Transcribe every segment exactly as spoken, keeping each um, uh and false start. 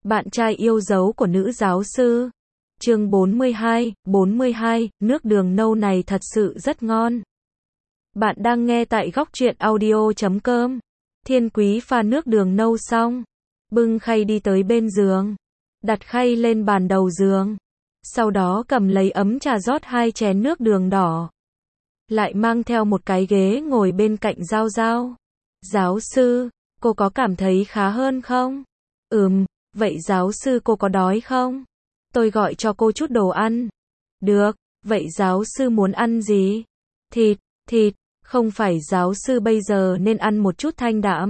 Bạn trai yêu dấu của nữ giáo sư. Chương bốn mươi hai, bốn mươi hai, nước đường nâu này thật sự rất ngon. Bạn đang nghe tại góc truyện audio chấm com. Thiên Quý pha nước đường nâu xong, bưng khay đi tới bên giường, đặt khay lên bàn đầu giường. Sau đó cầm lấy ấm trà rót hai chén nước đường đỏ. Lại mang theo một cái ghế ngồi bên cạnh Giao Giao. Giáo sư, cô có cảm thấy khá hơn không? Ừm, vậy giáo sư cô có đói không? Tôi gọi cho cô chút đồ ăn. Được, vậy giáo sư muốn ăn gì? Thịt, thịt, không phải giáo sư bây giờ nên ăn một chút thanh đạm.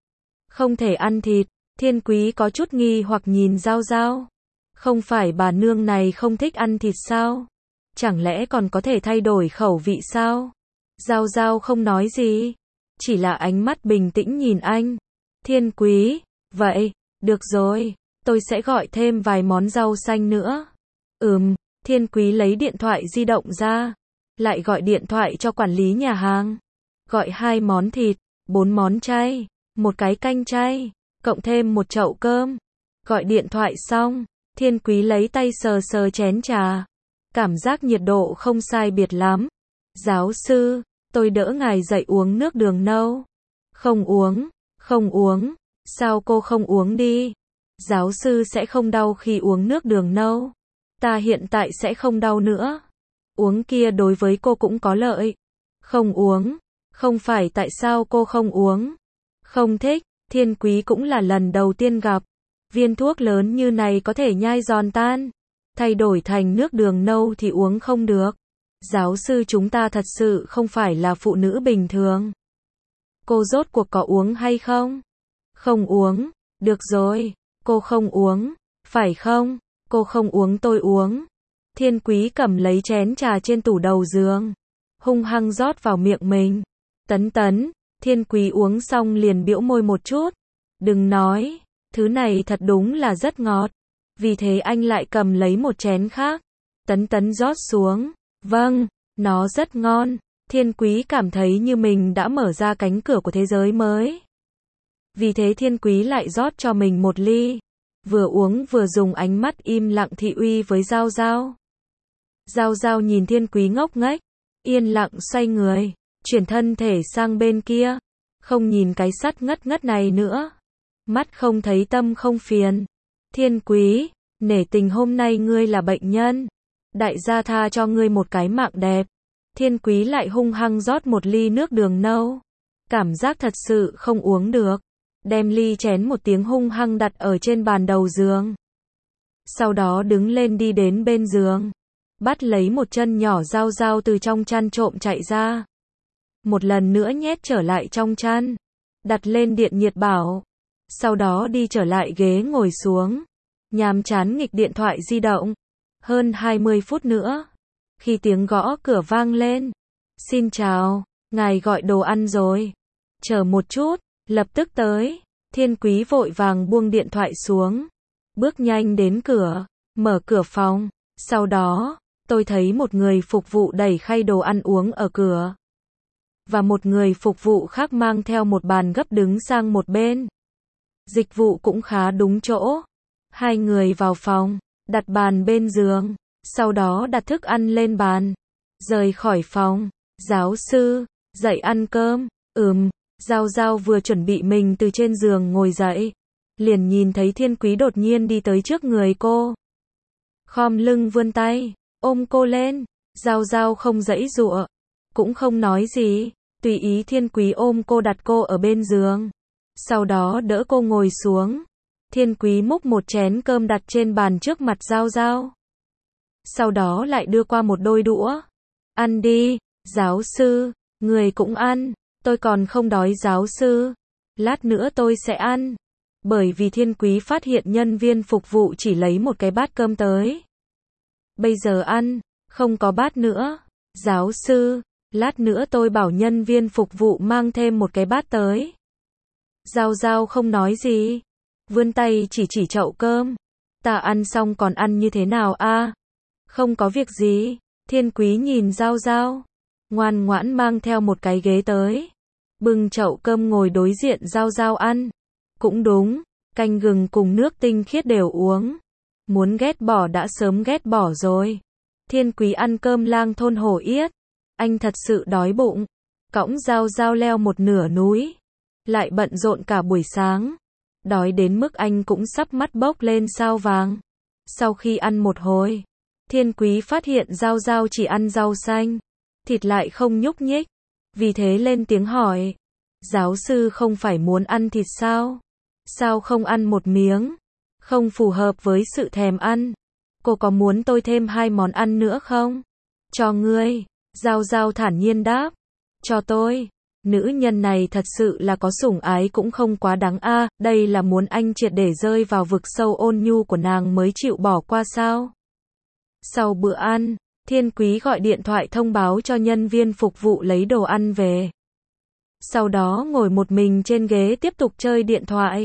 Không thể ăn thịt, Thiên Quý có chút nghi hoặc nhìn Giao Giao. Không phải bà nương này không thích ăn thịt sao? Chẳng lẽ còn có thể thay đổi khẩu vị sao? Giao Giao không nói gì, chỉ là ánh mắt bình tĩnh nhìn anh. Thiên Quý, vậy, được rồi, tôi sẽ gọi thêm vài món rau xanh nữa. Ừm, Thiên Quý lấy điện thoại di động ra, lại gọi điện thoại cho quản lý nhà hàng. Gọi hai món thịt, bốn món chay, một cái canh chay, cộng thêm một chậu cơm. Gọi điện thoại xong, Thiên Quý lấy tay sờ sờ chén trà. Cảm giác nhiệt độ không sai biệt lắm. Giáo sư, tôi đỡ ngài dậy uống nước đường nâu. Không uống, không uống. Sao cô không uống đi? Giáo sư sẽ không đau khi uống nước đường nâu. Ta hiện tại sẽ không đau nữa. Uống kia đối với cô cũng có lợi. Không uống. Không phải tại sao cô không uống? Không thích. Thiên Quý cũng là lần đầu tiên gặp. Viên thuốc lớn như này có thể nhai giòn tan. Thay đổi thành nước đường nâu thì uống không được. Giáo sư chúng ta thật sự không phải là phụ nữ bình thường. Cô rốt cuộc có uống hay không? Không uống. Được rồi, cô không uống, phải không? Cô không uống tôi uống. Thiên Quý cầm lấy chén trà trên tủ đầu giường, hung hăng rót vào miệng mình. Tấn tấn, Thiên Quý uống xong liền bĩu môi một chút. Đừng nói, thứ này thật đúng là rất ngọt. Vì thế anh lại cầm lấy một chén khác. Tấn tấn rót xuống. Vâng, nó rất ngon. Thiên Quý cảm thấy như mình đã mở ra cánh cửa của thế giới mới. Vì thế Thiên Quý lại rót cho mình một ly. Vừa uống vừa dùng ánh mắt im lặng thị uy với Giao Giao. Giao Giao nhìn Thiên Quý ngốc nghếch, yên lặng xoay người, chuyển thân thể sang bên kia. Không nhìn cái sắt ngất ngất này nữa. Mắt không thấy tâm không phiền. Thiên Quý, nể tình hôm nay ngươi là bệnh nhân. Đại gia tha cho ngươi một cái mạng đẹp. Thiên Quý lại hung hăng rót một ly nước đường nâu. Cảm giác thật sự không uống được. Đem ly chén một tiếng hung hăng đặt ở trên bàn đầu giường. Sau đó đứng lên đi đến bên giường. Bắt lấy một chân nhỏ Giao Giao từ trong chăn trộm chạy ra. Một lần nữa nhét trở lại trong chăn. Đặt lên điện nhiệt bảo. Sau đó đi trở lại ghế ngồi xuống. Nhàm chán nghịch điện thoại di động. Hơn hai mươi phút nữa. Khi tiếng gõ cửa vang lên. Xin chào, ngài gọi đồ ăn rồi. Chờ một chút, lập tức tới. Thiên Quý vội vàng buông điện thoại xuống. Bước nhanh đến cửa, mở cửa phòng. Sau đó, tôi thấy một người phục vụ đẩy khay đồ ăn uống ở cửa. Và một người phục vụ khác mang theo một bàn gấp đứng sang một bên. Dịch vụ cũng khá đúng chỗ. Hai người vào phòng, đặt bàn bên giường, sau đó đặt thức ăn lên bàn. Rời khỏi phòng, giáo sư, dậy ăn cơm. Ừm, Giao Giao vừa chuẩn bị mình từ trên giường ngồi dậy. Liền nhìn thấy Thiên Quý đột nhiên đi tới trước người cô. Khom lưng vươn tay, ôm cô lên. Giao Giao không giãy giụa, cũng không nói gì. Tùy ý Thiên Quý ôm cô đặt cô ở bên giường. Sau đó đỡ cô ngồi xuống. Thiên Quý múc một chén cơm đặt trên bàn trước mặt Giao Giao. Sau đó lại đưa qua một đôi đũa. Ăn đi, giáo sư, người cũng ăn. Tôi còn không đói giáo sư. Lát nữa tôi sẽ ăn. Bởi vì Thiên Quý phát hiện nhân viên phục vụ chỉ lấy một cái bát cơm tới. Bây giờ ăn, không có bát nữa. Giáo sư, lát nữa tôi bảo nhân viên phục vụ mang thêm một cái bát tới. Giao Giao không nói gì. Vươn tay chỉ chỉ chậu cơm. Ta ăn xong còn ăn như thế nào a? À? Không có việc gì. Thiên Quý nhìn Giao Giao. Ngoan ngoãn mang theo một cái ghế tới. Bưng chậu cơm ngồi đối diện Giao Giao ăn. Cũng đúng. Canh gừng cùng nước tinh khiết đều uống. Muốn ghét bỏ đã sớm ghét bỏ rồi. Thiên Quý ăn cơm lang thôn hổ yết. Anh thật sự đói bụng. Cõng dao dao leo một nửa núi. Lại bận rộn cả buổi sáng. Đói đến mức anh cũng sắp mắt bốc lên sao vàng. Sau khi ăn một hồi, Thiên Quý phát hiện Giao Giao chỉ ăn rau xanh, thịt lại không nhúc nhích. Vì thế lên tiếng hỏi, giáo sư không phải muốn ăn thịt sao? Sao không ăn một miếng? Không phù hợp với sự thèm ăn. Cô có muốn tôi thêm hai món ăn nữa không? Cho ngươi, Giao Giao thản nhiên đáp. Cho tôi. Nữ nhân này thật sự là có sủng ái cũng không quá đáng a, à, đây là muốn anh triệt để rơi vào vực sâu ôn nhu của nàng mới chịu bỏ qua sao? Sau bữa ăn, Thiên Quý gọi điện thoại thông báo cho nhân viên phục vụ lấy đồ ăn về. Sau đó ngồi một mình trên ghế tiếp tục chơi điện thoại.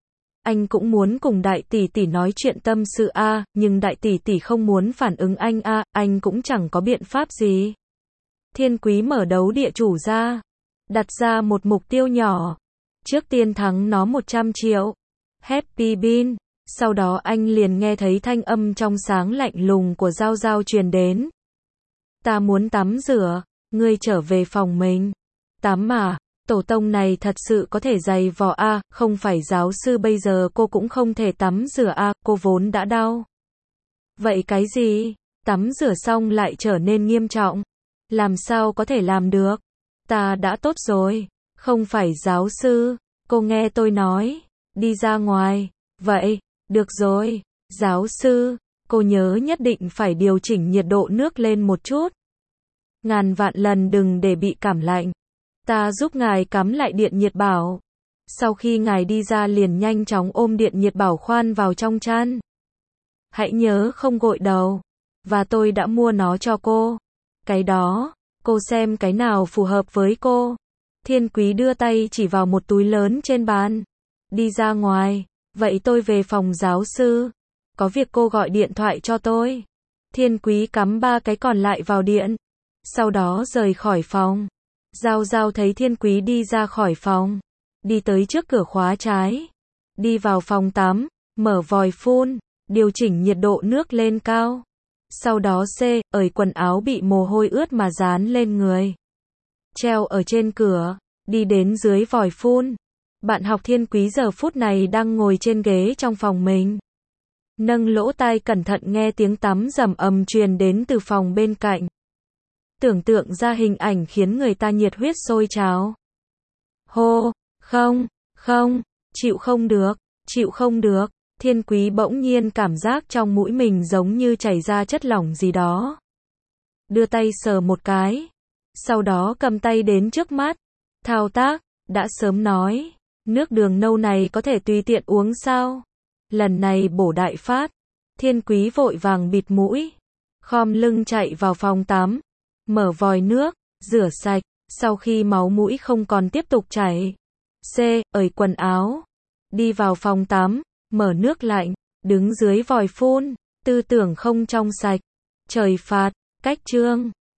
Anh cũng muốn cùng đại tỷ tỷ nói chuyện tâm sự a, à, nhưng đại tỷ tỷ không muốn phản ứng anh a, à, anh cũng chẳng có biện pháp gì. Thiên Quý mở đấu địa chủ ra, đặt ra một mục tiêu nhỏ. Trước tiên thắng nó một trăm triệu. Happy Bean. Sau đó anh liền nghe thấy thanh âm trong sáng lạnh lùng của Giao Giao truyền đến. Ta muốn tắm rửa, ngươi trở về phòng mình. Tắm mà, tổ tông này thật sự có thể dày vò a, à, không phải giáo sư bây giờ cô cũng không thể tắm rửa a, à, cô vốn đã đau. Vậy cái gì? Tắm rửa xong lại trở nên nghiêm trọng. Làm sao có thể làm được? Ta đã tốt rồi. Không phải giáo sư, cô nghe tôi nói. Đi ra ngoài. Vậy, được rồi. Giáo sư, cô nhớ nhất định phải điều chỉnh nhiệt độ nước lên một chút. Ngàn vạn lần đừng để bị cảm lạnh. Ta giúp ngài cắm lại điện nhiệt bảo. Sau khi ngài đi ra liền nhanh chóng ôm điện nhiệt bảo khoan vào trong chăn. Hãy nhớ không gội đầu. Và tôi đã mua nó cho cô. Cái đó, cô xem cái nào phù hợp với cô. Thiên Quý đưa tay chỉ vào một túi lớn trên bàn. Đi ra ngoài. Vậy tôi về phòng giáo sư. Có việc cô gọi điện thoại cho tôi. Thiên Quý cắm ba cái còn lại vào điện. Sau đó rời khỏi phòng. Giao Giao thấy Thiên Quý đi ra khỏi phòng. Đi tới trước cửa khóa trái. Đi vào phòng tắm. Mở vòi phun. Điều chỉnh nhiệt độ nước lên cao. Sau đó C, ởi quần áo bị mồ hôi ướt mà dán lên người. Treo ở trên cửa. Đi đến dưới vòi phun. Bạn học Thiên Quý giờ phút này đang ngồi trên ghế trong phòng mình. Nâng lỗ tai cẩn thận nghe tiếng tắm rầm ầm truyền đến từ phòng bên cạnh. Tưởng tượng ra hình ảnh khiến người ta nhiệt huyết sôi trào. Hô, không, không, chịu không được, chịu không được. Thiên Quý bỗng nhiên cảm giác trong mũi mình giống như chảy ra chất lỏng gì đó. Đưa tay sờ một cái. Sau đó cầm tay đến trước mắt. Thao tác, đã sớm nói. Nước đường nâu này có thể tùy tiện uống sao? Lần này bổ đại phát. Thiên Quý vội vàng bịt mũi. Khom lưng chạy vào phòng tắm. Mở vòi nước, rửa sạch. Sau khi máu mũi không còn tiếp tục chảy. C, ởi quần áo. Đi vào phòng tắm. Mở nước lạnh. Đứng dưới vòi phun. Tư tưởng không trong sạch. Trời phạt. Cách chương.